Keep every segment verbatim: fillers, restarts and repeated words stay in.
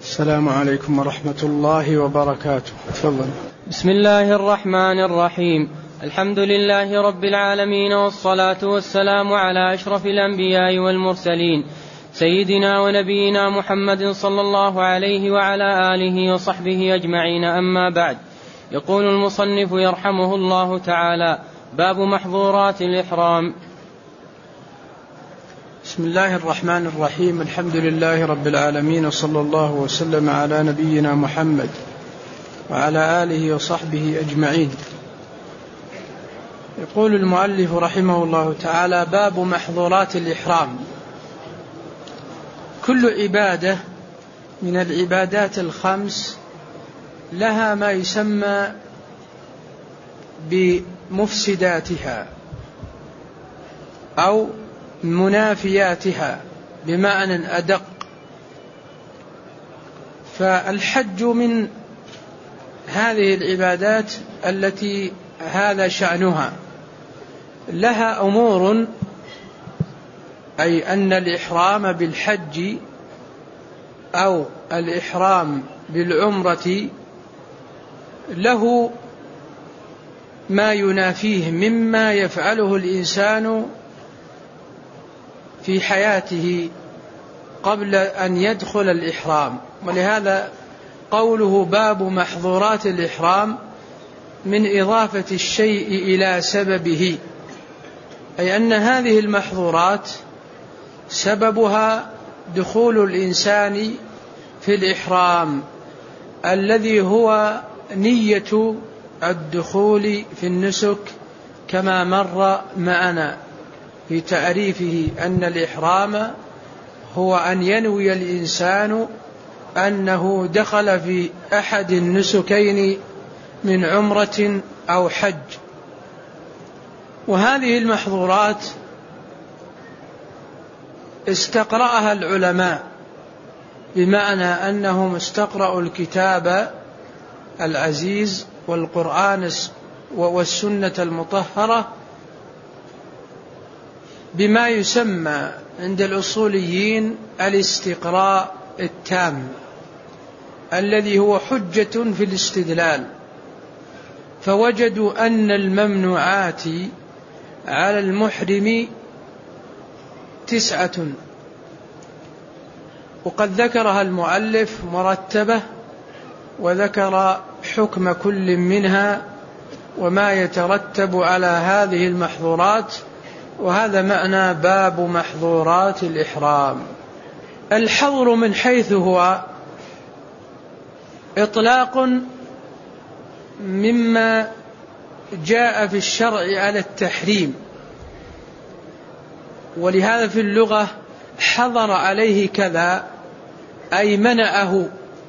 السلام عليكم ورحمة الله وبركاته. تفضل. بسم الله الرحمن الرحيم. الحمد لله رب العالمين، والصلاة والسلام على أشرف الأنبياء والمرسلين، سيدنا ونبينا محمد صلى الله عليه وعلى آله وصحبه أجمعين. أما بعد، يقول المصنف يرحمه الله تعالى: باب محظورات الإحرام. بسم الله الرحمن الرحيم. الحمد لله رب العالمين، وصلى الله وسلم على نبينا محمد وعلى آله وصحبه أجمعين. يقول المؤلف رحمه الله تعالى: باب محظورات الإحرام. كل عبادة من العبادات الخمس لها ما يسمى بمفسداتها أو منافياتها بمعنى أدق. فالحج من هذه العبادات التي هذا شأنها، لها أمور، أي أن الإحرام بالحج أو الإحرام بالعمرة له ما ينافيه مما يفعله الإنسان في حياته قبل أن يدخل الإحرام. ولهذا قوله باب محظورات الإحرام من إضافة الشيء إلى سببه، أي أن هذه المحظورات سببها دخول الإنسان في الإحرام الذي هو نية الدخول في النسك، كما مر معنا في تعريفه أن الإحرام هو أن ينوي الإنسان أنه دخل في أحد النسكين من عمرة أو حج. وهذه المحظورات استقرأها العلماء، بمعنى أنهم استقرأوا الكتاب العزيز والقرآن والسنة المطهرة بما يسمى عند الأصوليين الاستقراء التام، الذي هو حجة في الاستدلال. فوجدوا أن الممنوعات على المحرم تسعة، وقد ذكرها المؤلف مرتبة، وذكر حكم كل منها وما يترتب على هذه المحظورات. وهذا معنى باب محظورات الإحرام. الحظر من حيث هو إطلاق مما جاء في الشرع على التحريم، ولهذا في اللغة حظر عليه كذا أي منعه.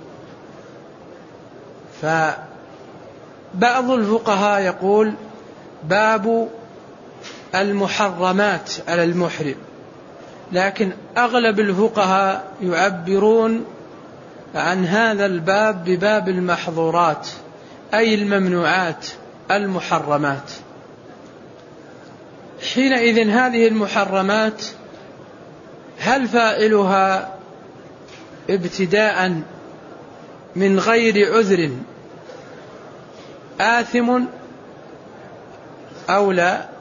فبعض الفقهاء يقول باب المحرمات على المحرم، لكن أغلب الفقهاء يعبرون عن هذا الباب بباب المحظورات، أي الممنوعات المحرمات. حينئذ هذه المحرمات هل فاعلها ابتداء من غير عذر آثم أو لا؟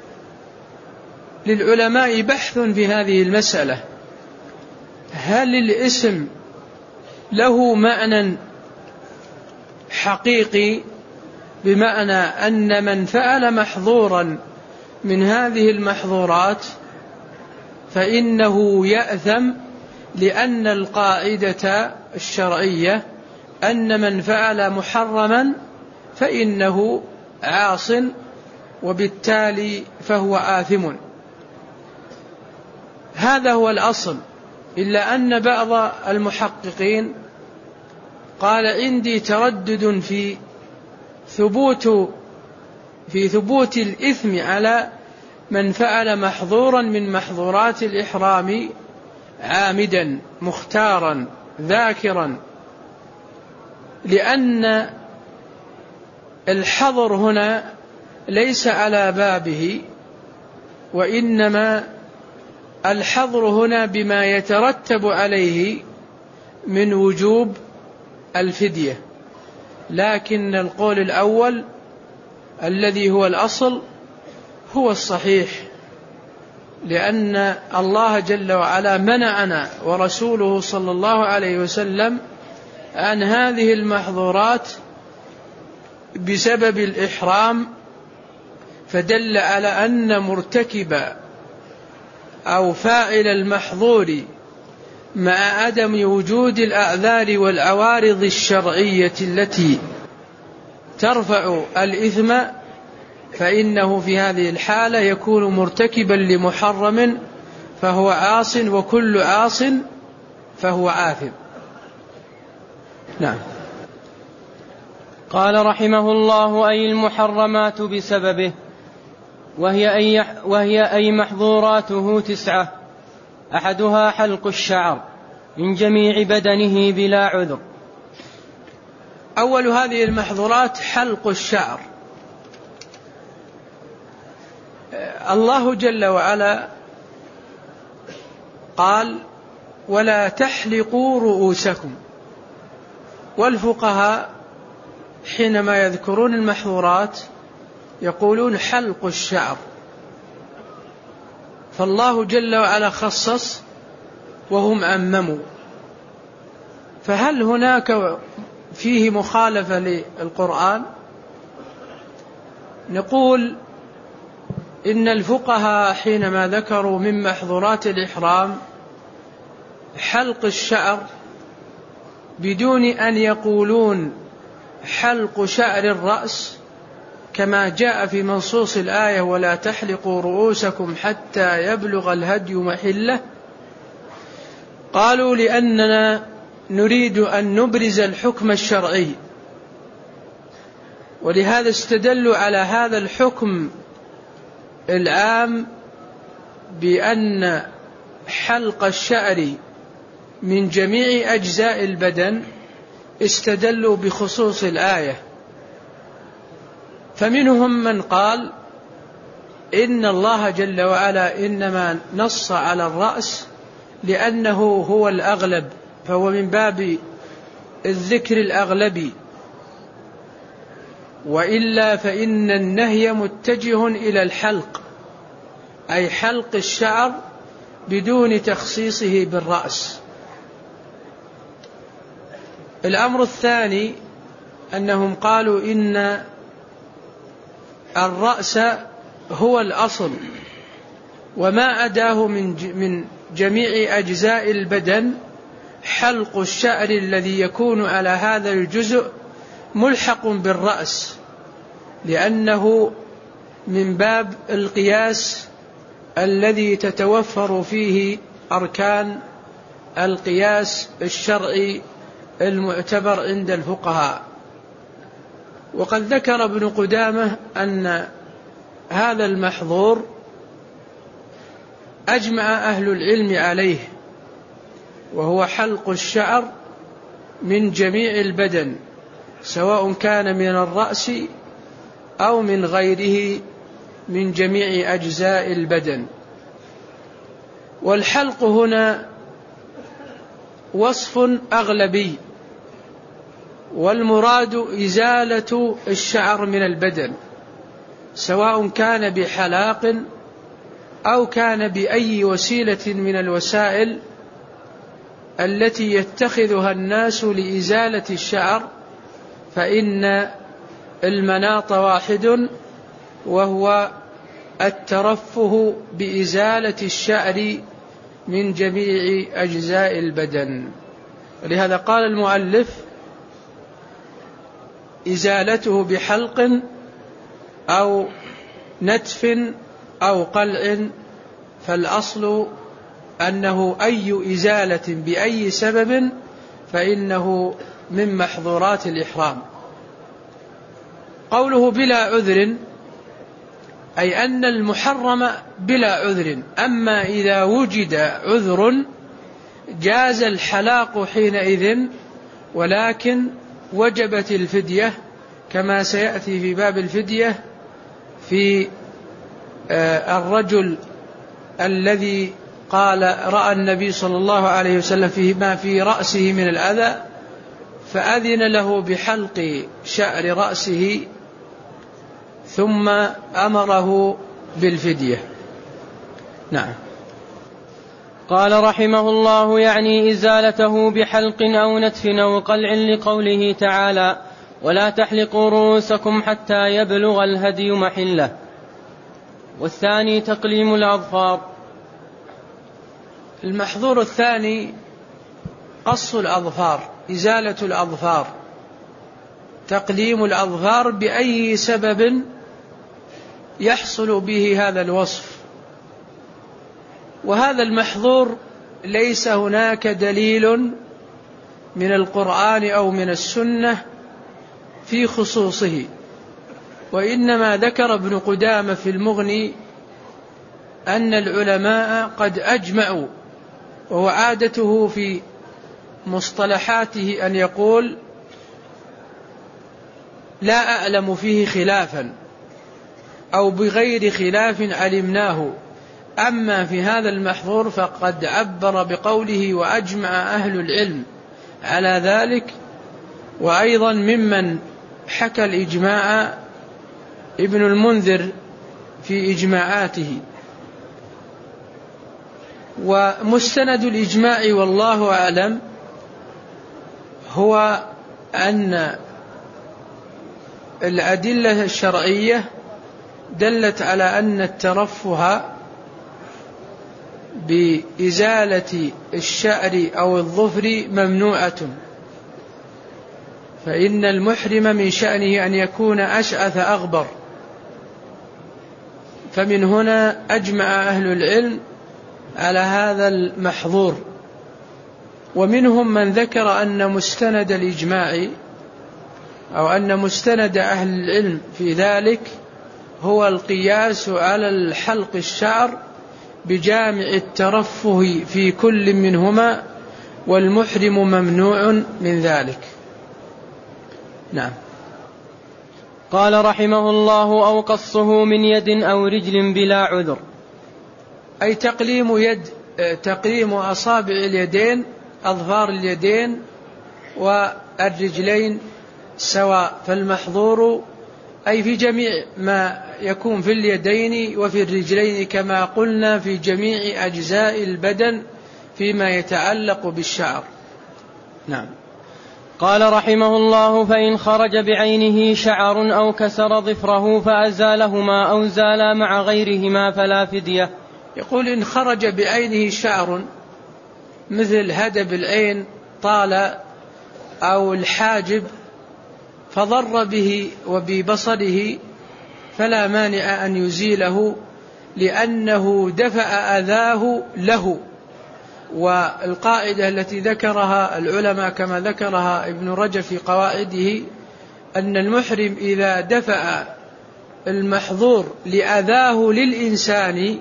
للعلماء بحث في هذه المسألة. هل الاسم له معنى حقيقي، بمعنى أن من فعل محظورا من هذه المحظورات فإنه يأثم، لأن القاعدة الشرعية أن من فعل محرما فإنه عاص، وبالتالي فهو آثم. هذا هو الأصل، إلا أن بعض المحققين قال عندي تردد في ثبوت في ثبوت الإثم على من فعل محظورا من محظورات الإحرام عامدا مختارا ذاكرا، لأن الحظر هنا ليس على بابه، وإنما الحظر هنا بما يترتب عليه من وجوب الفدية، لكن القول الأول الذي هو الأصل هو الصحيح، لأن الله جل وعلا منعنا ورسوله صلى الله عليه وسلم عن هذه المحظورات بسبب الإحرام، فدل على أن مرتكب أو فاعل المحظور مع عدم وجود الأعذار والعوارض الشرعية التي ترفع الإثم، فإنه في هذه الحالة يكون مرتكبا لمحرم فهو عاص، وكل عاص فهو آثم. نعم. قال رحمه الله: أي المحرمات بسببه، وهي أي, وهي أي محظوراته تسعة، أحدها حلق الشعر من جميع بدنه بلا عذر. أول هذه المحظورات حلق الشعر. الله جل وعلا قال: ولا تحلقوا رؤوسكم. والفقهاء حينما يذكرون المحظورات يقولون حلق الشعر، فالله جل وعلا خصص وهم عمموا، فهل هناك فيه مخالفة للقرآن؟ نقول إن الفقهاء حينما ذكروا من محظورات الإحرام حلق الشعر بدون أن يقولون حلق شعر الرأس كما جاء في منصوص الآية: ولا تحلقوا رؤوسكم حتى يبلغ الهدي محله، قالوا لأننا نريد أن نبرز الحكم الشرعي، ولهذا استدلوا على هذا الحكم العام بأن حلق الشعر من جميع أجزاء البدن استدلوا بخصوص الآية. فمنهم من قال إن الله جل وعلا إنما نص على الرأس لأنه هو الأغلب، فهو من باب الذكر الأغلبي، وإلا فإن النهي متجه إلى الحلق، أي حلق الشعر بدون تخصيصه بالرأس. الأمر الثاني أنهم قالوا إن الرأس هو الأصل، وما عداه من جميع أجزاء البدن حلق الشعر الذي يكون على هذا الجزء ملحق بالرأس، لأنه من باب القياس الذي تتوفر فيه أركان القياس الشرعي المعتبر عند الفقهاء. وقد ذكر ابن قدامة أن هذا المحظور أجمع أهل العلم عليه، وهو حلق الشعر من جميع البدن سواء كان من الرأس أو من غيره من جميع أجزاء البدن. والحلق هنا وصف أغلبي، والمراد إزالة الشعر من البدن سواء كان بحلاق أو كان بأي وسيلة من الوسائل التي يتخذها الناس لإزالة الشعر، فإن المناط واحد، وهو الترفه بإزالة الشعر من جميع أجزاء البدن. ولهذا قال المؤلف: إزالته بحلق أو نتف أو قلع، فالأصل أنه أي إزالة بأي سبب فإنه من محظورات الإحرام. قوله بلا عذر أي أن المحرم بلا عذر، أما إذا وجد عذر جاز الحلاق حينئذ، ولكن وجبت الفدية كما سيأتي في باب الفدية في الرجل الذي قال رأى النبي صلى الله عليه وسلم فيه ما في رأسه من الأذى فأذن له بحلق شعر رأسه ثم أمره بالفدية. نعم. قال رحمه الله يعني إزالته بحلق أو نتف أو قلع لقوله تعالى ولا تحلقوا رؤوسكم حتى يبلغ الهدي محله. والثاني تقليم الأظفار. المحظور الثاني قص الأظفار، إزالة الأظفار، تقليم الأظفار بأي سبب يحصل به هذا الوصف. وهذا المحظور ليس هناك دليل من القرآن أو من السنة في خصوصه، وإنما ذكر ابن قدامة في المغني أن العلماء قد أجمعوا، وهو عادته في مصطلحاته أن يقول لا أعلم فيه خلافا أو بغير خلاف علمناه، أما في هذا المحظور فقد عبر بقوله وأجمع أهل العلم على ذلك. وأيضا ممن حكى الإجماع ابن المنذر في إجماعاته. ومستند الإجماع والله أعلم هو أن الأدلة الشرعية دلت على أن الترفه بإزالة الشعر أو الظفر ممنوعة، فإن المحرم من شأنه أن يكون أشعث أغبر. فمن هنا أجمع أهل العلم على هذا المحظور. ومنهم من ذكر أن مستند الإجماع أو أن مستند أهل العلم في ذلك هو القياس على الحلق الشعر بجامع الترفه في كل منهما، والمحرم ممنوع من ذلك. نعم. قال رحمه الله أو قصه من يد أو رجل بلا عذر، أي تقليم يد تقليم أصابع اليدين، أظفار اليدين والرجلين سواء. فالمحظور أي في جميع ما يكون في اليدين وفي الرجلين كما قلنا في جميع أجزاء البدن فيما يتعلق بالشعر. نعم. قال رحمه الله فإن خرج بعينه شعر أو كسر ظفره فأزالهما أو زالا مع غيرهما فلا فدية. يقول إن خرج بعينه شعر مثل هدب العين طال أو الحاجب فضر به وببصره فلا مانع أن يزيله لأنه دفع أذاه له. والقاعدة التي ذكرها العلماء كما ذكرها ابن رجب في قواعده أن المحرم إذا دفع المحظور لأذاه للإنسان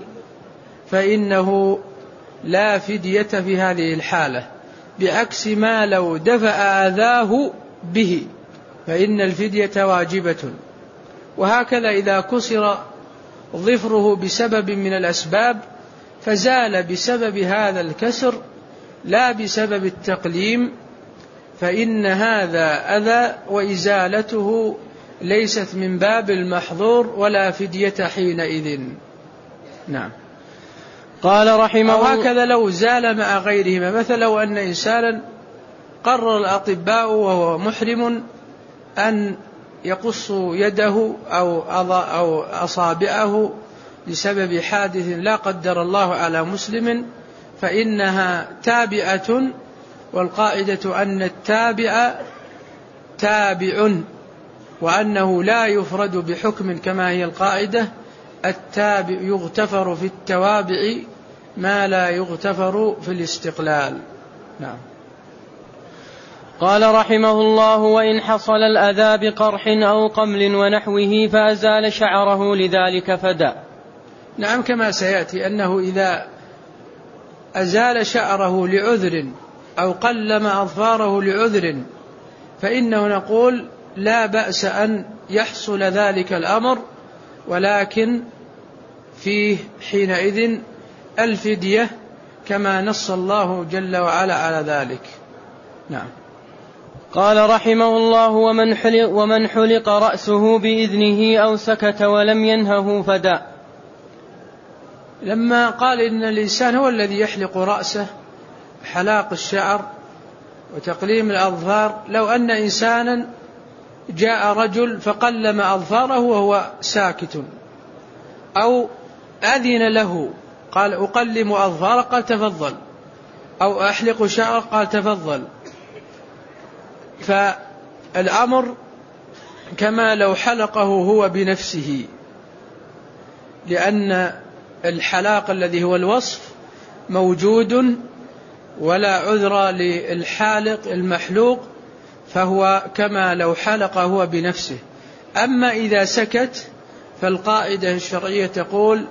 فإنه لا فدية في هذه الحالة، بعكس ما لو دفع أذاه به فإن الفدية واجبة. وهكذا إذا كسر ظفره بسبب من الأسباب فزال بسبب هذا الكسر لا بسبب التقليم، فإن هذا أذى وإزالته ليست من باب المحظور ولا فدية حينئذ. نعم. قال رحمه الله وهكذا لو زال مع غيرهما، مثلا لو أن إنسانا قرر الأطباء وهو محرم أن يقص يده أو أو أصابعه لسبب حادث لا قدر الله على مسلم فإنها تابعة، والقاعدة أن التابع تابع وأنه لا يفرد بحكم كما هي القاعدة. التابع يغتفر في التوابع ما لا يغتفر في الاستقلال. نعم. قال رحمه الله وإن حصل الأذى بقرح أو قمل ونحوه فأزال شعره لذلك فدى. نعم، كما سيأتي أنه إذا أزال شعره لعذر أو قلم أظفاره لعذر فإنه نقول لا بأس أن يحصل ذلك الأمر، ولكن فيه حينئذ الفدية كما نص الله جل وعلا على ذلك. نعم. قال رحمه الله: ومن حلق, ومن حلق رأسه بإذنه أو سكت ولم ينهه فدى. لما قال إن الإنسان هو الذي يحلق رأسه، حلاق الشعر وتقليم الأظفار، لو أن إنسانا جاء رجل فقلم أظفاره وهو ساكت، أو أذن له قال أقلم أظفار قال تفضل، أو أحلق شعر قال تفضل، فالأمر كما لو حلقه هو بنفسه، لأن الحلاق الذي هو الوصف موجود ولا عذر للحالق المحلوق، فهو كما لو حلق هو بنفسه. أما إذا سكت فالقاعدة الشرعية تقول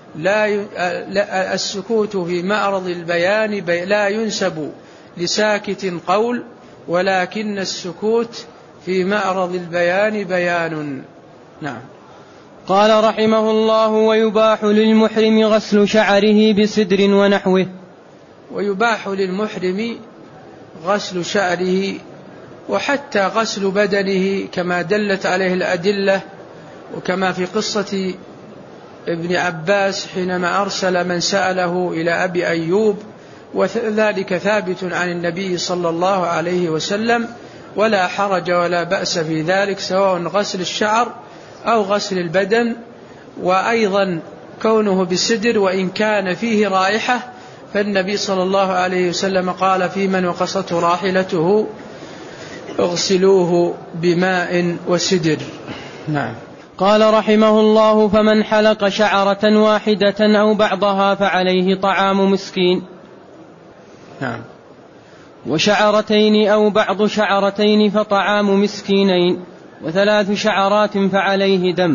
لا السكوت في معرض البيان لا ينسب لساكت قول، ولكن السكوت في معرض البيان بيان. نعم. قال رحمه الله: ويباح للمحرم غسل شعره بسدر ونحوه. ويباح للمحرم غسل شعره وحتى غسل بدنه كما دلت عليه الأدلة، وكما في قصة ابن عباس حينما أرسل من سأله إلى أبي أيوب، وذلك ثابت عن النبي صلى الله عليه وسلم، ولا حرج ولا بأس في ذلك، سواء غسل الشعر أو غسل البدن. وأيضا كونه بسدر وإن كان فيه رائحة، فالنبي صلى الله عليه وسلم قال في من وقصته راحلته اغسلوه بماء وسدر. نعم. قال رحمه الله: فمن حلق شعرة واحدة أو بعضها فعليه طعام مسكين. نعم. وشعرتين أو بعض شعرتين فطعام مسكينين، وثلاث شعرات فعليه دم.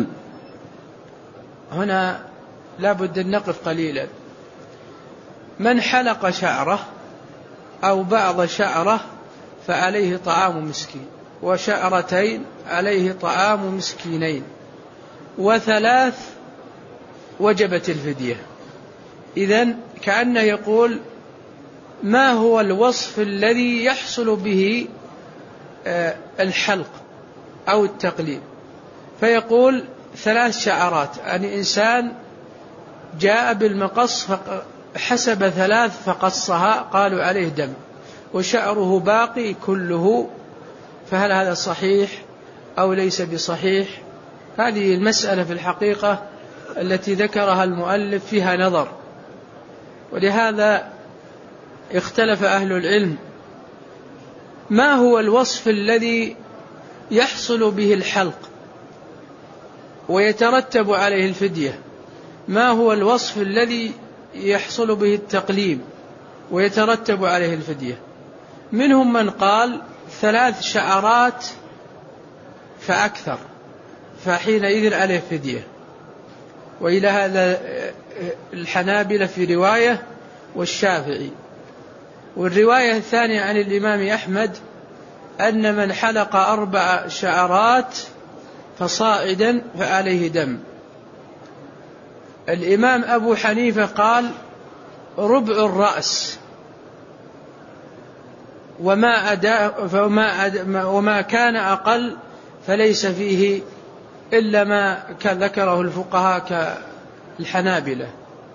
هنا لا بد أن نقف قليلا. من حلق شعره أو بعض شعره فعليه طعام مسكين، وشعرتين عليه طعام مسكينين، وثلاث وجبت الفدية. إذن كأنه يقول ما هو الوصف الذي يحصل به الحلق أو التقليم، فيقول ثلاث شعرات، يعني إنسان جاء بالمقص حسب ثلاث فقصها قالوا عليه دم، وشعره باقي كله، فهل هذا صحيح أو ليس بصحيح؟ هذه المسألة في الحقيقة التي ذكرها المؤلف فيها نظر، ولهذا اختلف أهل العلم ما هو الوصف الذي يحصل به الحلق ويترتب عليه الفدية، ما هو الوصف الذي يحصل به التقليم ويترتب عليه الفدية. منهم من قال ثلاث شعرات فأكثر، فحينئذ عليه فدية، وإلى هذا الحنابلة في رواية والشافعي. والرواية الثانية عن الإمام أحمد أن من حلق أربع شعرات فصاعدا فعليه دم. الإمام أبو حنيفة قال ربع الرأس، وما, أدا فما أدا وما كان أقل فليس فيه إلا ما ذكره الفقهاء كالحنابلة.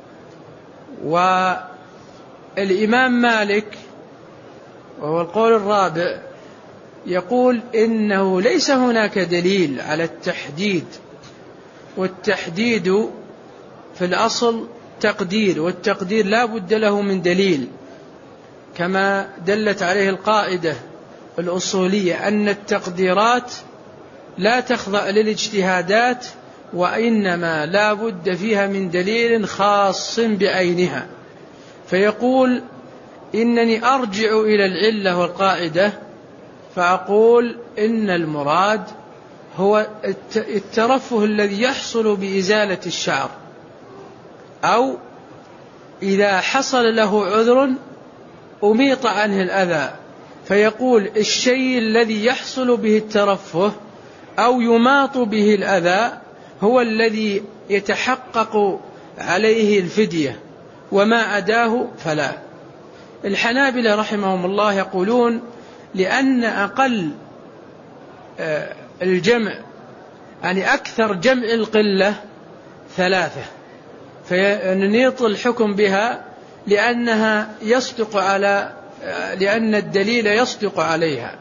والإمام مالك وهو القول الرابع يقول إنه ليس هناك دليل على التحديد، والتحديد في الأصل تقدير، والتقدير لا بد له من دليل، كما دلت عليه القاعدة الأصولية أن التقديرات لا تخضع للاجتهادات، وإنما لا بد فيها من دليل خاص بعينها. فيقول إنني أرجع إلى العلة والقاعدة فأقول إن المراد هو الترفه الذي يحصل بإزالة الشعر، أو إذا حصل له عذر أميط عنه الأذى، فيقول الشيء الذي يحصل به الترفه أو يماط به الأذى هو الذي يتحقق عليه الفدية، وما أداه فلا. الحنابلة رحمهم الله يقولون لأن أقل الجمع يعني أكثر جمع القلة ثلاثة، فننيط الحكم بها لأنها يصدق على لأن الدليل يصدق عليها.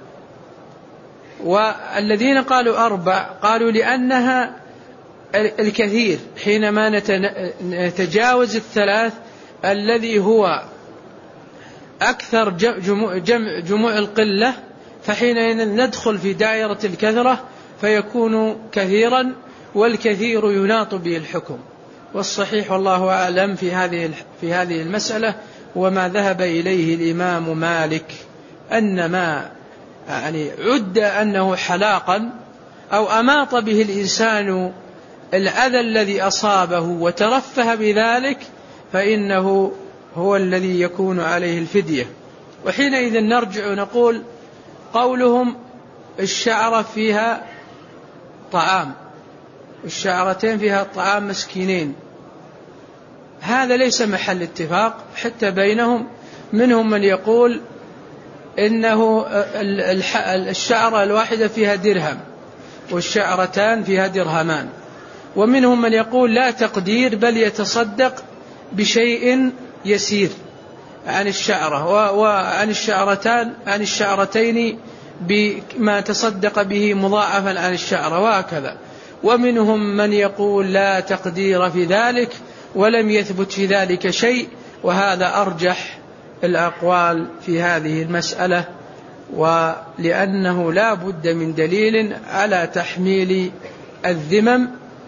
والذين قالوا أربع قالوا لأنها الكثير، حينما نتجاوز الثلاث الذي هو أكثر جموع, جمع جموع القلة، فحين ندخل في دائرة الكثرة فيكون كثيرا، والكثير يناط به الحكم. والصحيح والله أعلم في هذه في هذه المسألة وما ذهب إليه الإمام مالك أن ما يعني عد أنه حلاقا أو أماط به الإنسان الأذى الذي أصابه وترفه بذلك فإنه هو الذي يكون عليه الفدية. وحينئذ نرجع نقول قولهم الشعرة فيها طعام، الشعرتين فيها طعام مسكينين، هذا ليس محل اتفاق حتى بينهم. منهم من يقول إنه الشعرة الواحدة فيها درهم والشعرتان فيها درهمان، ومنهم من يقول لا تقدير بل يتصدق بشيء يسير عن الشعرة وعن الشعرتان عن الشعرتين بما تصدق به مضاعفا عن الشعرة وهكذا. ومنهم من يقول لا تقدير في ذلك ولم يثبت في ذلك شيء، وهذا أرجح الأقوال في هذه المسألة، ولأنه لا بد من دليل على تحميل الذمم،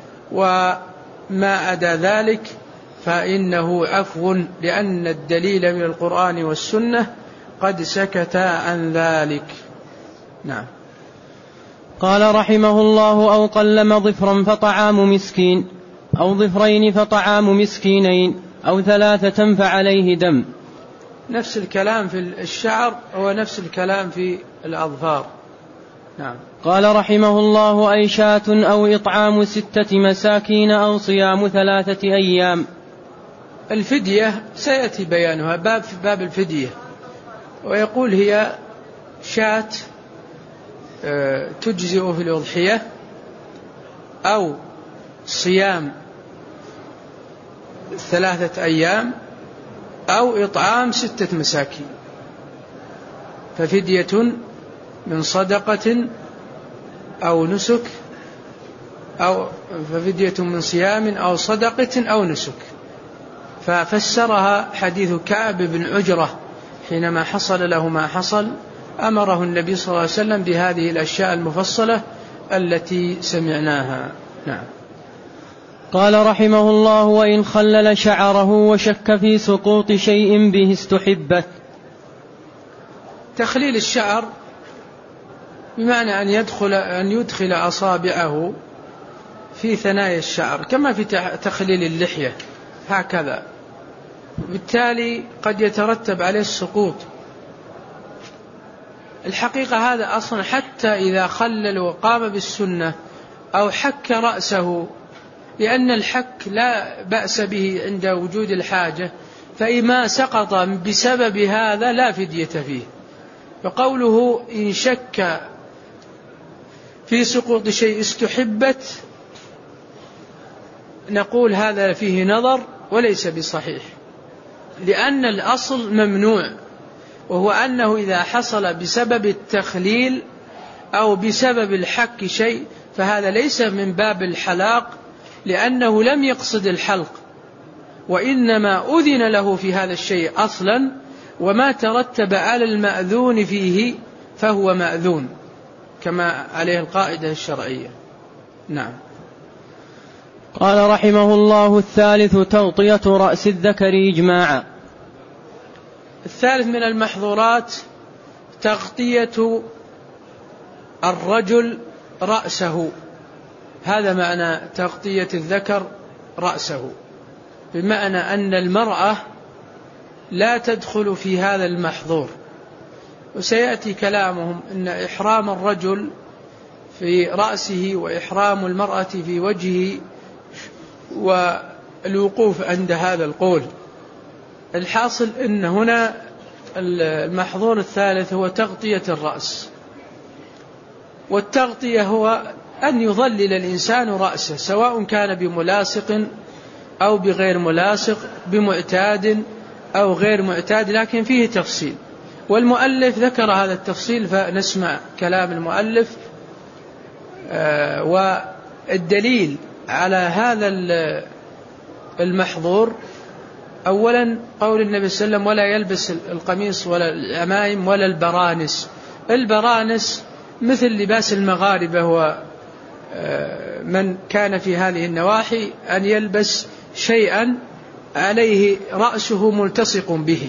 وما أدى ذلك فإنه عفو، لأن الدليل من القرآن والسنة قد سكت عن ذلك. نعم. قال رحمه الله: أو قلم ظفرا فطعام مسكين، أو ظفرين فطعام مسكينين، أو ثلاثة فعليه دم. نفس الكلام في الشعر هو نفس الكلام في الأظفار. نعم. قال رحمه الله: أي شاة أو إطعام ستة مساكين أو صيام ثلاثة أيام. الفدية سيأتي بيانها باب في باب الفدية، ويقول هي شاة تجزئ في الأضحية، أو صيام ثلاثة أيام، أو إطعام ستة مساكين، ففدية من صدقة أو نسك، أو ففدية من صيام أو صدقة أو نسك. ففسرها حديث كعب بن عجرة حينما حصل له ما حصل أمره النبي صلى الله عليه وسلم بهذه الأشياء المفصلة التي سمعناها. نعم. قال رحمه الله: وإن خلل شعره وشك في سقوط شيء به استحبت. تخليل الشعر بمعنى أن يدخل أن يدخل أصابعه في ثنايا الشعر كما في تخليل اللحية هكذا، بالتالي قد يترتب عليه السقوط. الحقيقة هذا أصلا حتى إذا خلل وقام بالسنة أو حك رأسه، لأن الحك لا بأس به عند وجود الحاجة، فإما سقط بسبب هذا لا فدية فيه. فقوله إن شك في سقوط شيء استحبت، نقول هذا فيه نظر وليس بصحيح، لأن الأصل ممنوع، وهو أنه إذا حصل بسبب التخليل أو بسبب الحك شيء فهذا ليس من باب الحلاق، لأنه لم يقصد الحلق، وإنما أذن له في هذا الشيء أصلا، وما ترتب على المأذون فيه فهو مأذون كما عليه القاعدة الشرعية. نعم. قال رحمه الله: الثالث تغطية رأس الذكر إجماعا. الثالث من المحظورات تغطية الرجل رأسه، هذا معنى تغطية الذكر رأسه، بمعنى أن المرأة لا تدخل في هذا المحظور. وسيأتي كلامهم أن إحرام الرجل في رأسه وإحرام المرأة في وجهه، والوقوف عند هذا القول، الحاصل أن هنا المحظور الثالث هو تغطية الرأس، والتغطية هو أن يظلل الإنسان رأسه سواء كان بملاصق أو بغير ملاصق، بمعتاد أو غير معتاد، لكن فيه تفصيل، والمؤلف ذكر هذا التفصيل فنسمع كلام المؤلف. آه والدليل على هذا المحظور أولا قول النبي صلى الله عليه وسلم: ولا يلبس القميص ولا العمائم ولا البرانس. البرانس مثل لباس المغاربة، ومن كان في هذه النواحي أن يلبس شيئا عليه رأسه ملتصق به،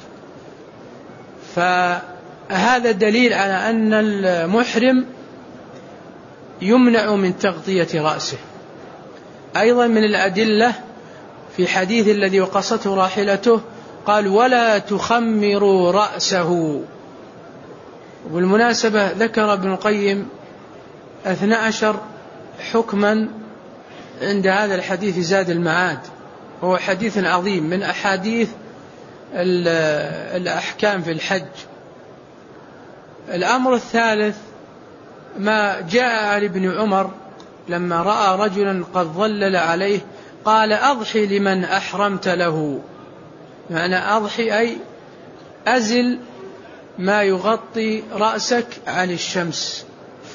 فهذا دليل على أن المحرم يمنع من تغطية رأسه. أيضا من الأدلة في حديث الذي وقصته راحلته قال: ولا تخمروا رأسه. والمناسبة ذكر ابن القيم اثنى عشر حكما عند هذا الحديث زاد المعاد، وهو حديث عظيم من أحاديث الأحكام في الحج. الأمر الثالث ما جاء عن ابن عمر لما رأى رجلا قد ظلل عليه قال: أضحي لمن أحرمت له، معنى أضحي أي أزل ما يغطي رأسك عن الشمس.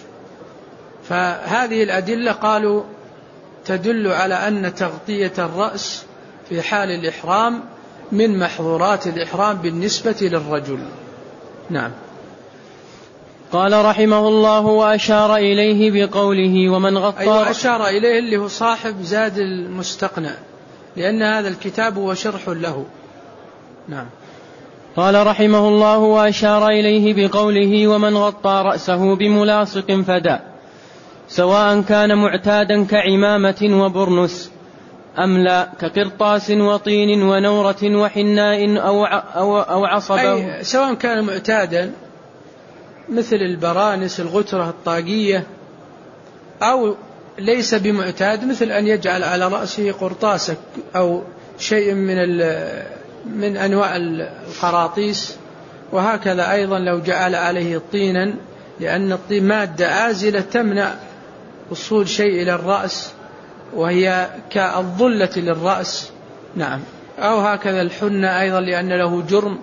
فهذه الأدلة قالوا تدل على أن تغطية الرأس في حال الإحرام من محظورات الإحرام بالنسبة للرجل. نعم. قال رحمه الله: وأشار إليه بقوله: ومن غطى. أيوة، أشار إليه اللي هو صاحب زاد المستقنع، لأن هذا الكتاب هو شرح له. نعم. قال رحمه الله: وأشار إليه بقوله: ومن غطى رأسه بملاصق فدى، سواء كان معتادا كعمامة وبرنس أم لا، كقرطاس وطين ونورة وحناء أو أو أو عصبه. أي سواء كان معتادا مثل البرانس الغترة الطاقية، أو ليس بمعتاد مثل أن يجعل على رأسه قرطاسة أو شيء من من أنواع القراطيس، وهكذا أيضا لو جعل عليه طينا، لأن الطين مادة عازلة تمنع وصول شيء إلى الرأس وهي كالظلة للرأس. نعم. أو هكذا الحنة أيضا لأن له جرم.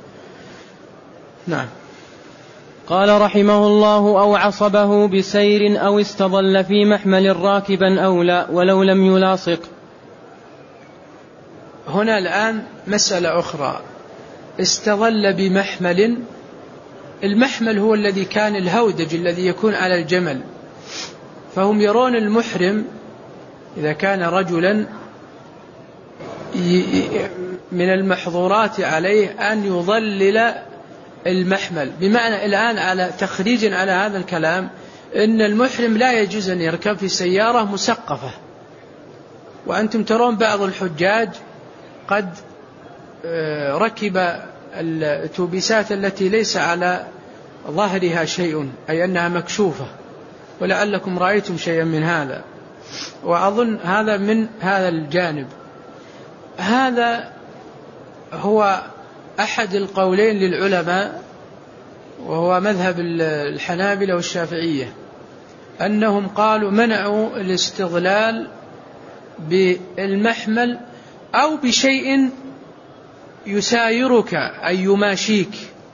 نعم. قال رحمه الله: أو عصبه بسير أو استظل في محمل راكبا أو لا ولو لم يلاصق. هنا الآن مسألة أخرى. استظل بمحمل، المحمل هو الذي كان الهودج الذي يكون على الجمل، فهم يرون المحرم إذا كان رجلا من المحظورات عليه أن يظلل المحمل، بمعنى الآن على تخريج على هذا الكلام إن المحرم لا يجوز أن يركب في سيارة مسقفة. وأنتم ترون بعض الحجاج قد ركب الأتوبيسات التي ليس على ظهرها شيء، أي أنها مكشوفة، ولعلكم رأيتم شيئا من هذا، وأظن هذا من هذا الجانب. هذا هو أحد القولين للعلماء، وهو مذهب الحنابلة والشافعية، أنهم قالوا منعوا الاستظلال بالمحمل أو بشيء يسايرك أي يماشيك.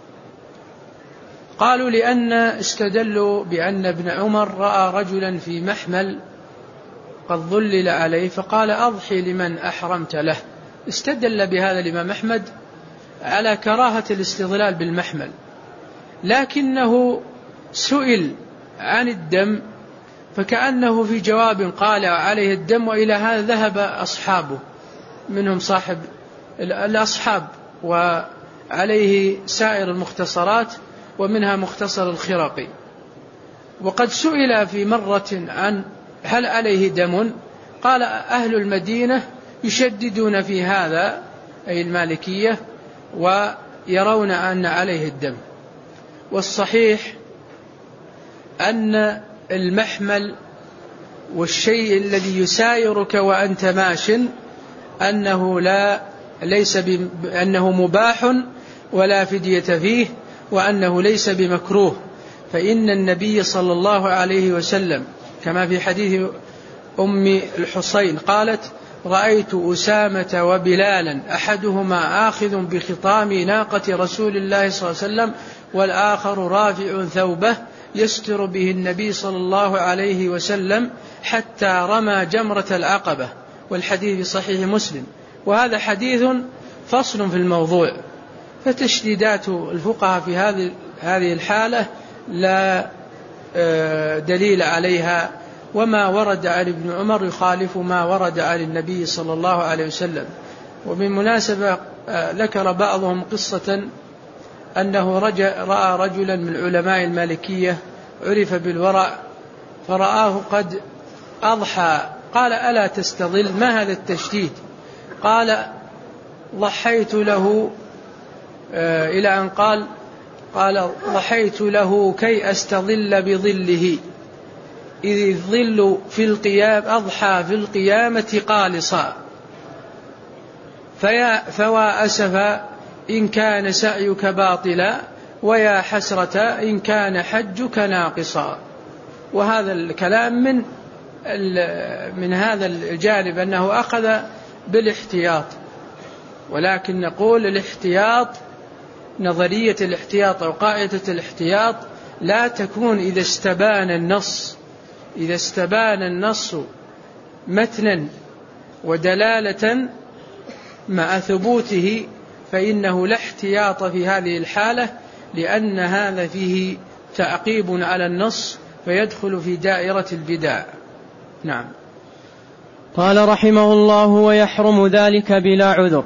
قالوا لأن استدلوا بأن ابن عمر رأى رجلا في محمل قد ظلل عليه فقال: أضحي لمن أحرمت له. استدل بهذا الإمام أحمد على كراهة الاستظلال بالمحمل، لكنه سئل عن الدم فكأنه في جواب قال عليه الدم، وإلى هذا ذهب أصحابه، منهم صاحب الأصحاب وعليه سائر المختصرات ومنها مختصر الخرقي. وقد سئل في مرة عن هل عليه دم، قال: أهل المدينة يشددون في هذا أي المالكية ويرون أن عليه الدم. والصحيح أن المحمل والشيء الذي يسايرك وأنت ماش أنه لا ليس بأنه مباح ولا فدية فيه، وأنه ليس بمكروه. فإن النبي صلى الله عليه وسلم كما في حديث أم الحصين قالت: رأيت أسامة وبلالا أحدهما آخذ بخطام ناقة رسول الله صلى الله عليه وسلم والآخر رافع ثوبه يستر به النبي صلى الله عليه وسلم حتى رمى جمرة العقبة. والحديث في صحيح مسلم. وهذا حديث فصل في الموضوع، فتشديدات الفقهاء في هذه هذه الحالة لا دليل عليها، وما ورد عن ابن عمر يخالف ما ورد عن النبي صلى الله عليه وسلم. وبالمناسبة ذكر بعضهم قصة أنه رأى رجلا من علماء المالكية عرف بالورع فرآه قد أضحى، قال: ألا تستظل؟ ما هذا التشديد؟ قال: ضحيت له آه إلى أن قال قال ضحيت له كي أستظل بظله، إذ الظل في القيام أضحى في القيامة قالصا، فيا فوا أسفا إن كان سعيك باطلا، ويا حسرة إن كان حجك ناقصا. وهذا الكلام من من هذا الجانب أنه أخذ بالاحتياط، ولكن نقول الاحتياط، نظرية الاحتياط أو قاعدة الاحتياط لا تكون إذا استبان النص إذا استبان النص متنا ودلالة مع ثبوته، فإنه لا احتياط في هذه الحالة، لأن هذا فيه تعقيب على النص فيدخل في دائرة البدع. نعم. قال رحمه الله: ويحرم ذلك بلا عذر،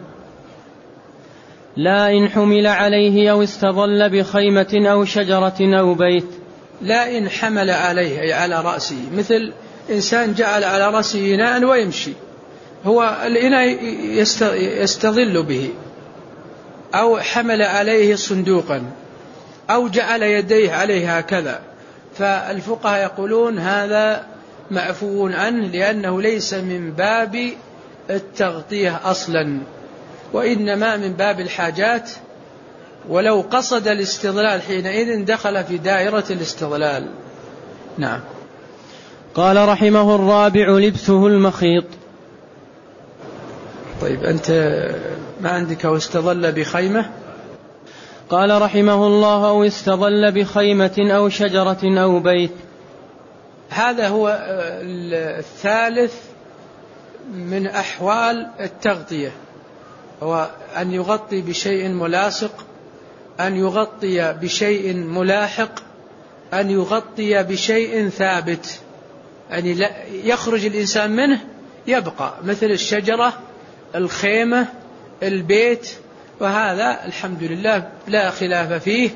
لا إن حمل عليه أو استظل بخيمة أو شجرة أو بيت. لا إن حمل عليه أي على رأسه، مثل إنسان جعل على رأسه إناء ويمشي، هو الإناء يستظل به، أو حمل عليه صندوقا، أو جعل يديه عليه هكذا، فالفقهاء يقولون هذا معفو عنه، لأنه ليس من باب التغطية أصلا، وإنما من باب الحاجات، ولو قصد الاستظلال حينئذ دخل في دائرة الاستظلال. نعم. قال رحمه: الرابع لبسه المخيط. طيب، أنت ما عندك أو استظل بخيمة؟ قال رحمه الله: أو استظل بخيمة أو شجرة أو بيت. هذا هو الثالث من أحوال التغطية، هو أن يغطي بشيء ملاصق، أن يغطي بشيء ملاحق، أن يغطي بشيء ثابت، يعني لا يخرج الإنسان منه يبقى، مثل الشجرة، الخيمة، البيت. وهذا الحمد لله لا خلاف فيه،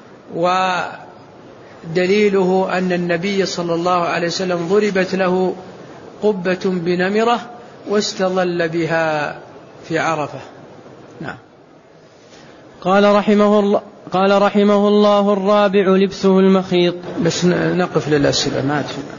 ودليله أن النبي صلى الله عليه وسلم ضربت له قبة بنمرة واستظل بها في عرفة. نعم. قال رحمه الله قال رحمه الله: الرابع لبسه المخيط. بس نقف للأسئلة ما